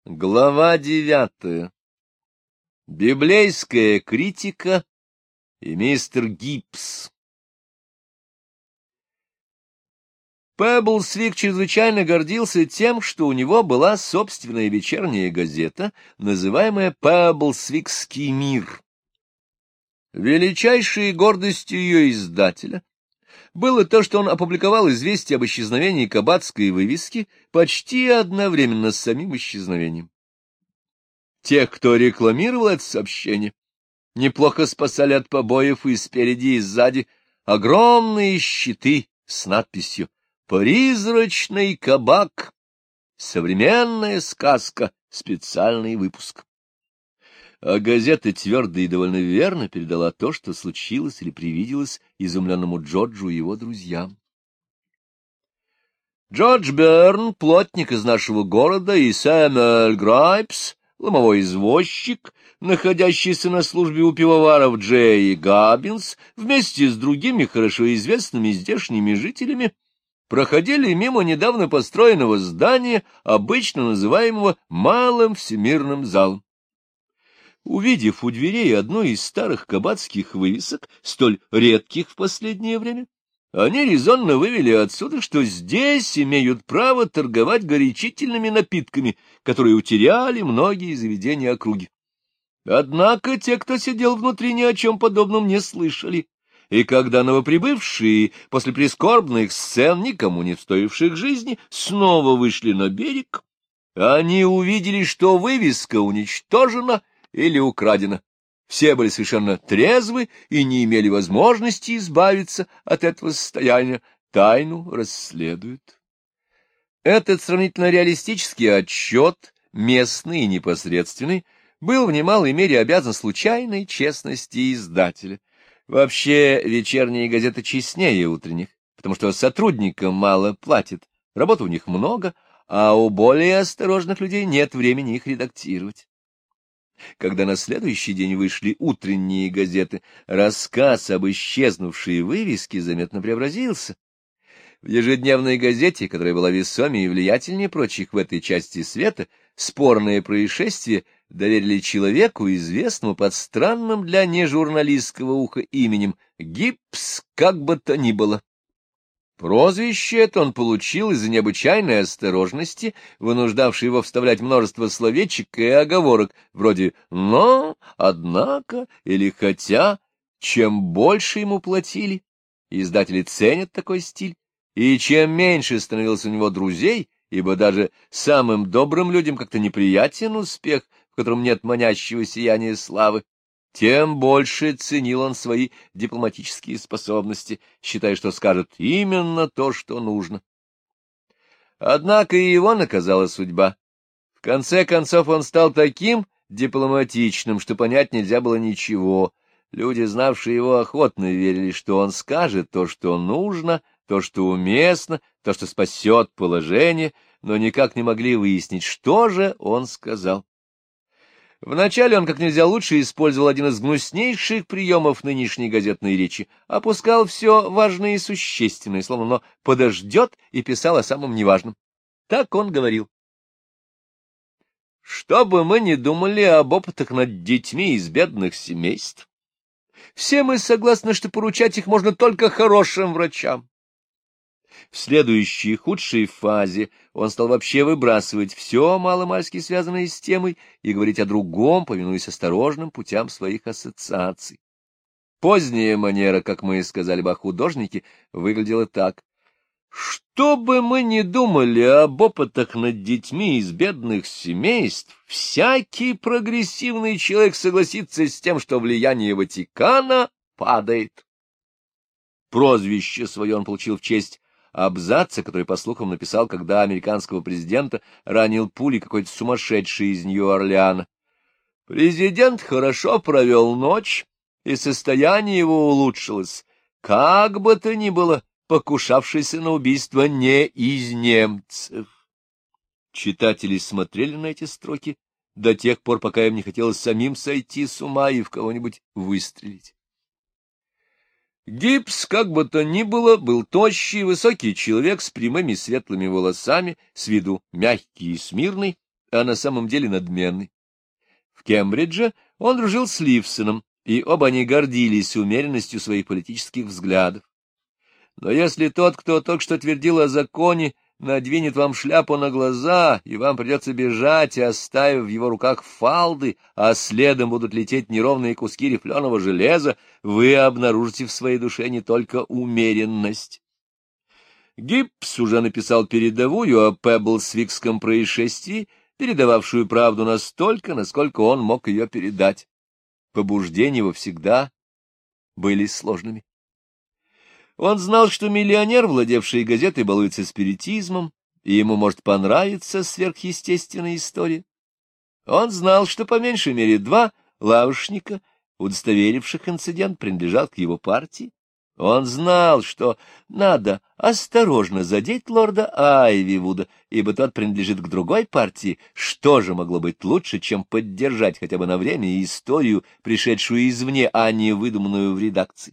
Глава 9. Библейская критика и мистер Гибс. Пеблсвик чрезвычайно гордился тем, что у него была собственная вечерняя газета, называемая «Пеблсвикский мир». Величайшей гордостью ее издателя было то, что он опубликовал известие об исчезновении кабацкой вывески почти одновременно с самим исчезновением. Тех, кто рекламировал это сообщение, неплохо спасали от побоев и спереди, и сзади огромные щиты с надписью «Призрачный кабак. Современная сказка. Специальный выпуск». А газета твердо и довольно верно передала то, что случилось или привиделось изумленному Джорджу и его друзьям. Джордж Берн, плотник из нашего города, и Сэмюэль Грайпс, ломовой извозчик, находящийся на службе у пивоваров Джей Габбинс, вместе с другими хорошо известными здешними жителями, проходили мимо недавно построенного здания, обычно называемого Малым Всемирным залом. Увидев у дверей одну из старых кабацких вывесок, столь редких в последнее время, они резонно вывели отсюда, что здесь имеют право торговать горячительными напитками, которые утеряли многие заведения округи. Однако те, кто сидел внутри, ни о чем подобном не слышали, и когда новоприбывшие, после прискорбных сцен, никому не стоивших жизни, снова вышли на берег, они увидели, что вывеска уничтожена или украдена. Все были совершенно трезвы и не имели возможности избавиться от этого состояния. Тайну расследуют. Этот сравнительно реалистический отчет, местный и непосредственный, был в немалой мере обязан случайной честности издателя. Вообще, вечерние газеты честнее утренних, потому что сотрудникам мало платят, работы у них много, а у более осторожных людей нет времени их редактировать. Когда на следующий день вышли утренние газеты, рассказ об исчезнувшей вывеске заметно преобразился. В ежедневной газете, которая была весомее и влиятельнее прочих в этой части света, спорное происшествие доверили человеку, известному под странным для нежурналистского уха именем Гибс, как бы то ни было. Прозвище это он получил из-за необычайной осторожности, вынуждавшей его вставлять множество словечек и оговорок, вроде «но», «однако» или «хотя». Чем больше ему платили, издатели ценят такой стиль, и чем меньше становилось у него друзей, ибо даже самым добрым людям как-то неприятен успех, в котором нет манящего сияния славы, тем больше ценил он свои дипломатические способности, считая, что скажет именно то, что нужно. Однако и его наказала судьба. В конце концов он стал таким дипломатичным, что понять нельзя было ничего. Люди, знавшие его, охотно верили, что он скажет то, что нужно, то, что уместно, то, что спасет положение, но никак не могли выяснить, что же он сказал. Вначале он как нельзя лучше использовал один из гнуснейших приемов нынешней газетной речи, опускал все важное и существенное, словно оно подождет, и писал о самом неважном. Так он говорил. Что бы мы ни думали об опытах над детьми из бедных семейств, все мы согласны, что поручать их можно только хорошим врачам. В следующей, худшей фазе он стал вообще выбрасывать все маломальски связанное с темой и говорить о другом, повинуясь осторожным путям своих ассоциаций. Поздняя манера, как мы сказали бы о художнике, выглядела так. Что бы мы ни думали об опытах над детьми из бедных семейств, всякий прогрессивный человек согласится с тем, что влияние Ватикана падает. Прозвище свое он получил в честь абзаца, который, по слухам, написал, когда американского президента ранил пулей какой-то сумасшедший из Нью-Орлеана. Президент хорошо провел ночь, и состояние его улучшилось, как бы то ни было, покушавшийся на убийство не из немцев. Читатели смотрели на эти строки до тех пор, пока им не хотелось самим сойти с ума и в кого-нибудь выстрелить. Гибс, как бы то ни было, был тощий, высокий человек с прямыми светлыми волосами, с виду мягкий и смирный, а на самом деле надменный. В Кембридже он дружил с Ливсоном, и оба они гордились умеренностью своих политических взглядов. Но если тот, кто только что твердил о законе, надвинет вам шляпу на глаза, и вам придется бежать, оставив в его руках фалды, а следом будут лететь неровные куски рифленого железа, вы обнаружите в своей душе не только умеренность. Гиббс уже написал передовую о Пеблсвикском происшествии, передававшую правду настолько, насколько он мог ее передать. Побуждения его всегда были сложными. Он знал, что миллионер, владевший газетой, балуется спиритизмом, и ему может понравиться сверхъестественная история. Он знал, что по меньшей мере 2 лавочника, удостоверивших инцидент, принадлежат к его партии. Он знал, что надо осторожно задеть лорда Айвивуда, ибо тот принадлежит к другой партии. Что же могло быть лучше, чем поддержать хотя бы на время историю, пришедшую извне, а не выдуманную в редакции?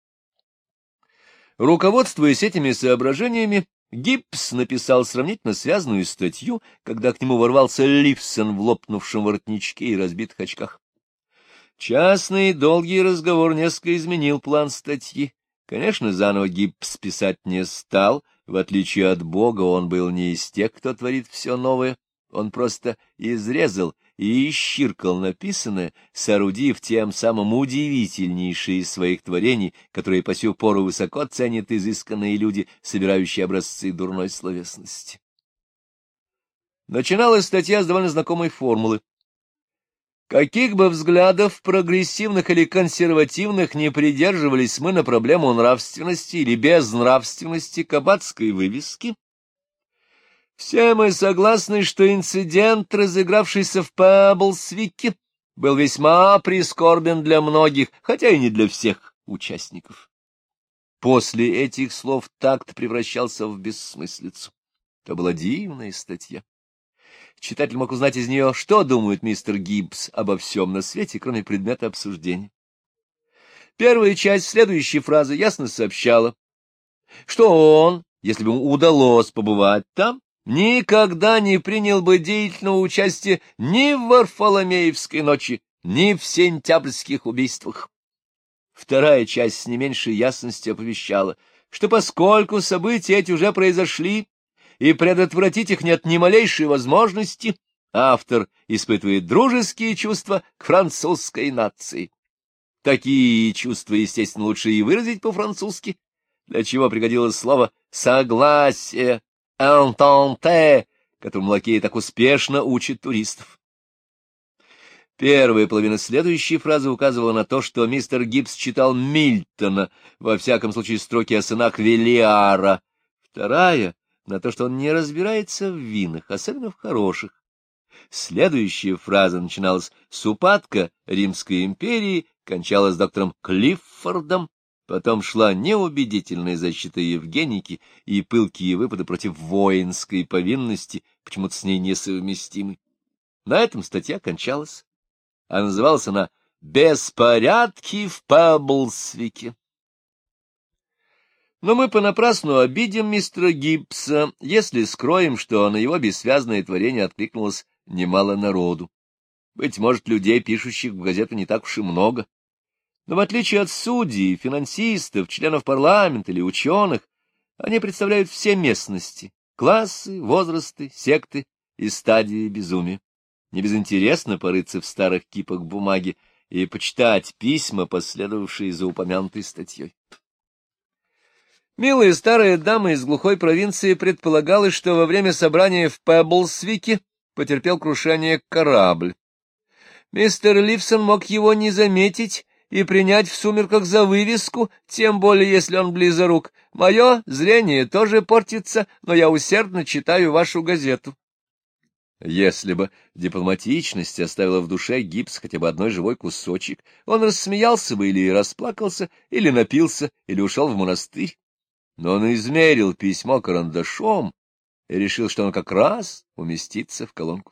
Руководствуясь этими соображениями, Гиббс написал сравнительно связанную статью, когда к нему ворвался Ливсон в лопнувшем воротничке и разбитых очках. Частный долгий разговор несколько изменил план статьи. Конечно, заново Гиббс писать не стал. В отличие от Бога, он был не из тех, кто творит все новое. Он просто изрезал и исчиркал написанное, соорудив тем самым удивительнейшие из своих творений, которые по сю пору высоко ценят изысканные люди, собирающие образцы дурной словесности. Начиналась статья с довольно знакомой формулы. Каких бы взглядов, прогрессивных или консервативных, не придерживались мы на проблему нравственности или безнравственности кабацкой вывески, все мы согласны, что инцидент, разыгравшийся в Пеблсвике, был весьма прискорбен для многих, хотя и не для всех участников. После этих слов такт превращался в бессмыслицу. Это была дивная статья. Читатель мог узнать из нее, что думает мистер Гиббс обо всем на свете, кроме предмета обсуждения. Первая часть следующей фразы ясно сообщала, что он, если бы ему удалось побывать там, никогда не принял бы деятельного участия ни в Варфоломеевской ночи, ни в сентябрьских убийствах. Вторая часть с не меньшей ясностью оповещала, что поскольку события эти уже произошли, и предотвратить их нет ни малейшей возможности, автор испытывает дружеские чувства к французской нации. Такие чувства, естественно, лучше и выразить по-французски, для чего пригодилось слово «согласие», «entente», которым лакеи так успешно учат туристов. Первая половина следующей фразы указывала на то, что мистер Гиббс читал Мильтона, во всяком случае строки о сынах Велиара. Вторая — на то, что он не разбирается в винах, особенно в хороших. Следующая фраза начиналась с упадка Римской империи, кончалась доктором Клиффордом, потом шла неубедительная защита Евгеники и пылкие выпады против воинской повинности, почему-то с ней несовместимы. На этом статья кончалась, а называлась она «Беспорядки в Пеблсвике». Но мы понапрасну обидим мистера Гиббса, если скроем, что на его бессвязное творение откликнулось немало народу. Быть может, людей, пишущих в газету, не так уж и много. Но в отличие от судей, финансистов, членов парламента или ученых, они представляют все местности, классы, возрасты, секты и стадии безумия. Небезынтересно порыться в старых кипах бумаги и почитать письма, последовавшие за упомянутой статьей. Милая старая дама из глухой провинции предполагала, что во время собрания в Пеблсвике потерпел крушение корабль. Мистер Ливсон мог его не заметить и принять в сумерках за вывеску, тем более если он близорук. Мое зрение тоже портится, но я усердно читаю вашу газету. Если бы дипломатичность оставила в душе Гиббс хотя бы одной живой кусочек, он рассмеялся бы или расплакался, или напился, или ушел в монастырь. Но он измерил письмо карандашом и решил, что он как раз уместится в колонку.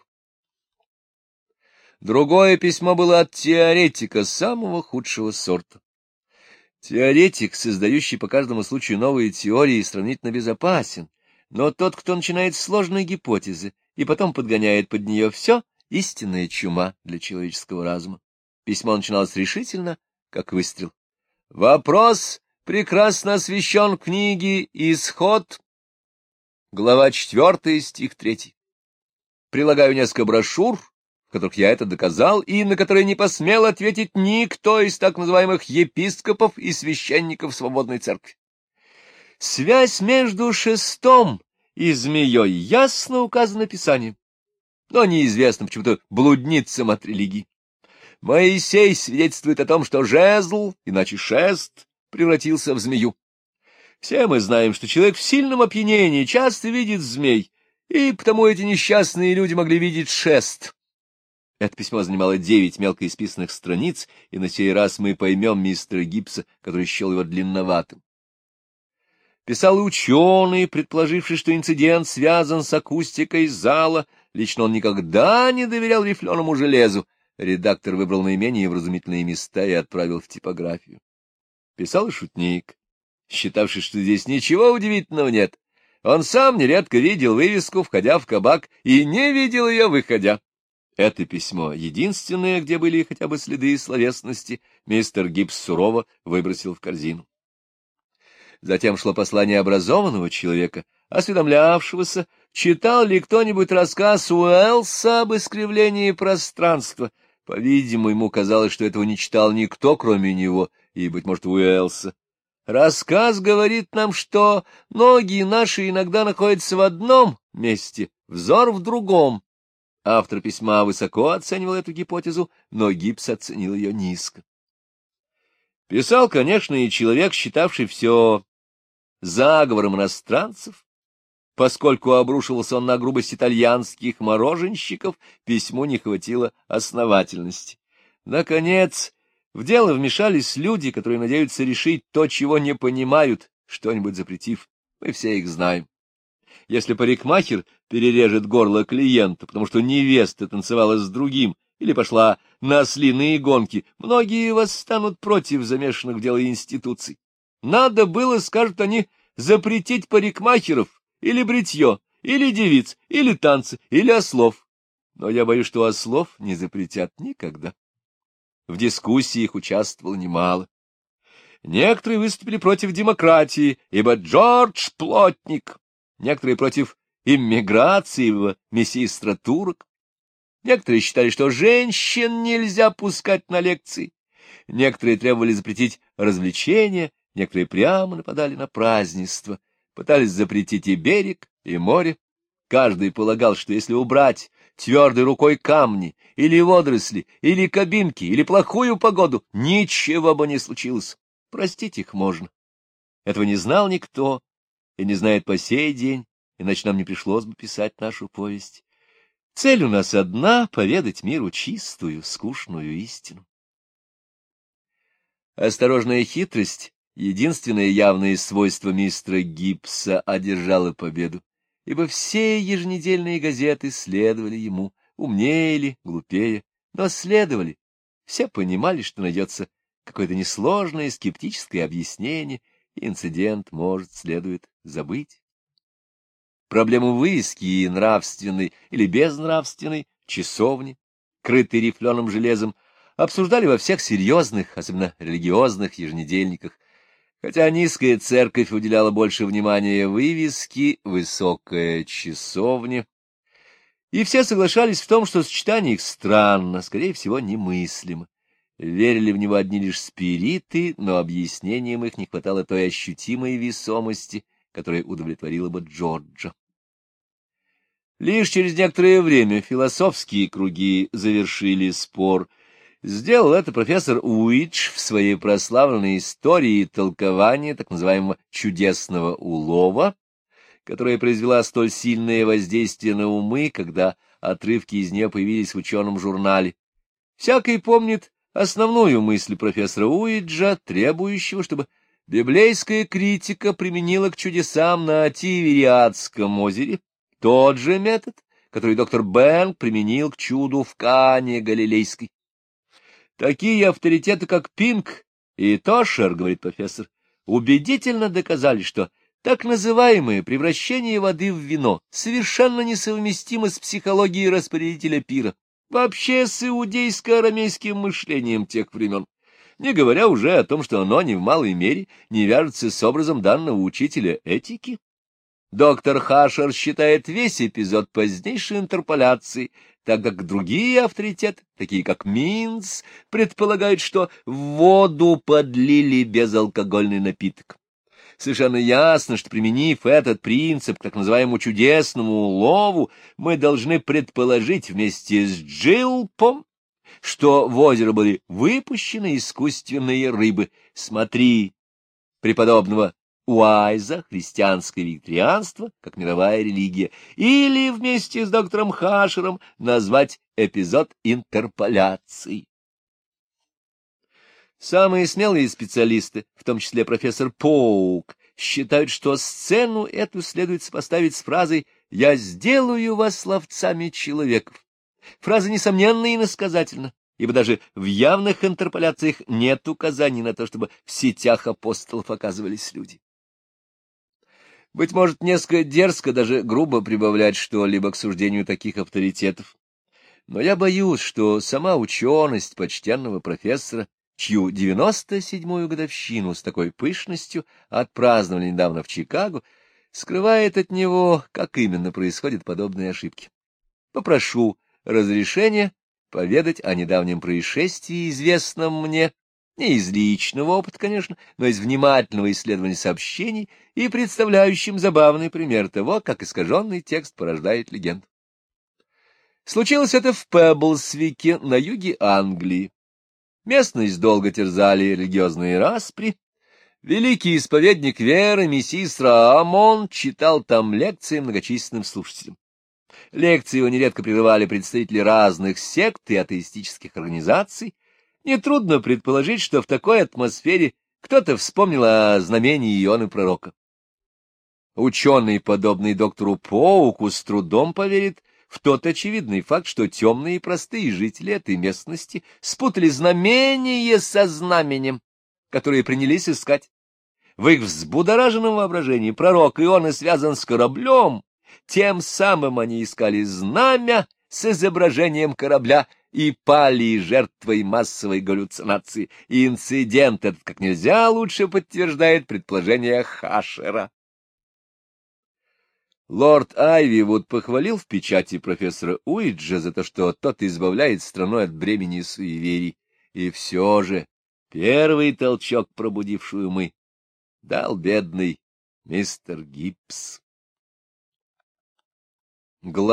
Другое письмо было от теоретика самого худшего сорта. Теоретик, создающий по каждому случаю новые теории, сравнительно безопасен, но тот, кто начинает сложные гипотезы и потом подгоняет под нее все истинная чума для человеческого разума. Письмо начиналось решительно, как выстрел. Вопрос прекрасно освещен в книге «Исход», глава 4, стих 3. Прилагаю несколько брошюр, в которых я это доказал, и на которые не посмел ответить никто из так называемых епископов и священников свободной церкви. Связь между шестом и змеей ясно указана Писанием, но неизвестно почему-то блудницам от религии. Моисей свидетельствует о том, что жезл, иначе шест, превратился в змею. Все мы знаем, что человек в сильном опьянении часто видит змей, и потому эти несчастные люди могли видеть шест. Это письмо занимало 9 мелко исписанных страниц, и на сей раз мы поймем мистера Гибса, который счел его длинноватым. Писал и ученый, предположивший, что инцидент связан с акустикой зала. Лично он никогда не доверял рифленому железу. Редактор выбрал наименее вразумительные места и отправил в типографию. Писал и шутник, считавший, что здесь ничего удивительного нет. Он сам нередко видел вывеску, входя в кабак, и не видел ее, выходя. Это письмо, единственное, где были хотя бы следы словесности, мистер Гибс сурово выбросил в корзину. Затем шло послание образованного человека, осведомлявшегося, читал ли кто-нибудь рассказ Уэллса об искривлении пространства. По-видимому, ему казалось, что этого не читал никто, кроме него, и, быть может, Уэллса. Рассказ говорит нам, что ноги наши иногда находятся в одном месте, взор в другом. Автор письма высоко оценивал эту гипотезу, но Гибс оценил ее низко. Писал, конечно, и человек, считавший все заговором иностранцев. Поскольку обрушивался он на грубость итальянских мороженщиков, письму не хватило основательности. Наконец, в дело вмешались люди, которые надеются решить то, чего не понимают, что-нибудь запретив. Мы все их знаем. Если парикмахер перережет горло клиента, потому что невеста танцевала с другим или пошла на ослиные гонки, многие восстанут против замешанных в дело институций. Надо было, скажут они, запретить парикмахеров, или бритье, или девиц, или танцы, или ослов. Но я боюсь, что ослов не запретят никогда. В дискуссии их участвовало немало. Некоторые выступили против демократии, ибо Джордж — плотник. Некоторые против иммиграции в мессиестратурок. Некоторые считали, что женщин нельзя пускать на лекции. Некоторые требовали запретить развлечения, некоторые прямо нападали на празднество, пытались запретить и берег, и море. Каждый полагал, что если убрать твердой рукой камни, или водоросли, или кабинки, или плохую погоду, ничего бы не случилось. Простить их можно. Этого не знал никто, и не знает по сей день, иначе нам не пришлось бы писать нашу повесть. Цель у нас одна — поведать миру чистую, скучную истину. Осторожная хитрость, единственное явное свойство мистера Гибса, одержало победу, ибо все еженедельные газеты следовали ему, умнее или глупее, но следовали. Все понимали, что найдется какое-то несложное скептическое объяснение, и инцидент, может, следует забыть. Проблему вывески и нравственной или безнравственной часовни, крытой рифленым железом, обсуждали во всех серьезных, особенно религиозных еженедельниках. Хотя низкая церковь уделяла больше внимания вывеске, высокая часовня, и все соглашались в том, что сочетание их странно, скорее всего, немыслимо. Верили в него одни лишь спириты, но объяснением их не хватало той ощутимой весомости, которая удовлетворила бы Джорджа. Лишь через некоторое время философские круги завершили спор. Сделал это профессор Уидж в своей прославленной истории толкования так называемого «чудесного улова», которая произвела столь сильное воздействие на умы, когда отрывки из нее появились в ученом журнале. Всякий помнит основную мысль профессора Уиджа, требующего, чтобы библейская критика применила к чудесам на Тивериадском озере тот же метод, который доктор Бэнк применил к чуду в Кане Галилейской. Такие авторитеты, как Пинк и Тошер, говорит профессор, убедительно доказали, что Так называемое превращение воды в вино совершенно несовместимо с психологией распорядителя пира, вообще с иудейско-арамейским мышлением тех времен, не говоря уже о том, что оно ни в малой мере не вяжется с образом данного учителя этики. Доктор Хашер считает весь эпизод позднейшей интерполяцией, так как другие авторитеты, такие как Минц, предполагают, что в воду подлили безалкогольный напиток. Совершенно ясно, что, применив этот принцип к так называемому чудесному улову, мы должны предположить вместе с Джилпом, что в озеро были выпущены искусственные рыбы. Смотри преподобного Уайза «Христианское вегетарианство как мировая религия», или вместе с доктором Хашером назвать эпизод интерполяции. Самые смелые специалисты, в том числе профессор Поук, считают, что сцену эту следует сопоставить с фразой «Я сделаю вас ловцами человеков». Фраза несомненно иносказательна, ибо даже в явных интерполяциях нет указаний на то, чтобы в сетях апостолов оказывались люди. Быть может, несколько дерзко, даже грубо прибавлять что-либо к суждению таких авторитетов, но я боюсь, что сама ученость почтенного профессора, чью 97-ю годовщину с такой пышностью отпраздновали недавно в Чикаго, скрывает от него, как именно происходят подобные ошибки. Попрошу разрешения поведать о недавнем происшествии, известном мне, не из личного опыта, конечно, но из внимательного исследования сообщений и представляющим забавный пример того, как искаженный текст порождает легенду. Случилось это в Пеблсвике на юге Англии. Местность долго терзали религиозные распри. Великий исповедник веры мессис Раамон читал там лекции многочисленным слушателям. Лекции его нередко прерывали представители разных сект и атеистических организаций. Нетрудно предположить, что в такой атмосфере кто-то вспомнил о знамении Ионы Пророка. Ученый, подобный доктору Поуку, с трудом поверит в тот очевидный факт, что темные и простые жители этой местности спутали знамение со знаменем, которое принялись искать. В их взбудораженном воображении пророк Иона связан с кораблем, тем самым они искали знамя с изображением корабля и пали жертвой массовой галлюцинации. И инцидент этот как нельзя лучше подтверждает предположение Хашера. Лорд Айвивуд похвалил в печати профессора Уиджа за то, что тот избавляет страну от бремени суеверий, и все же первый толчок, пробудивший умы, дал бедный мистер Гибс.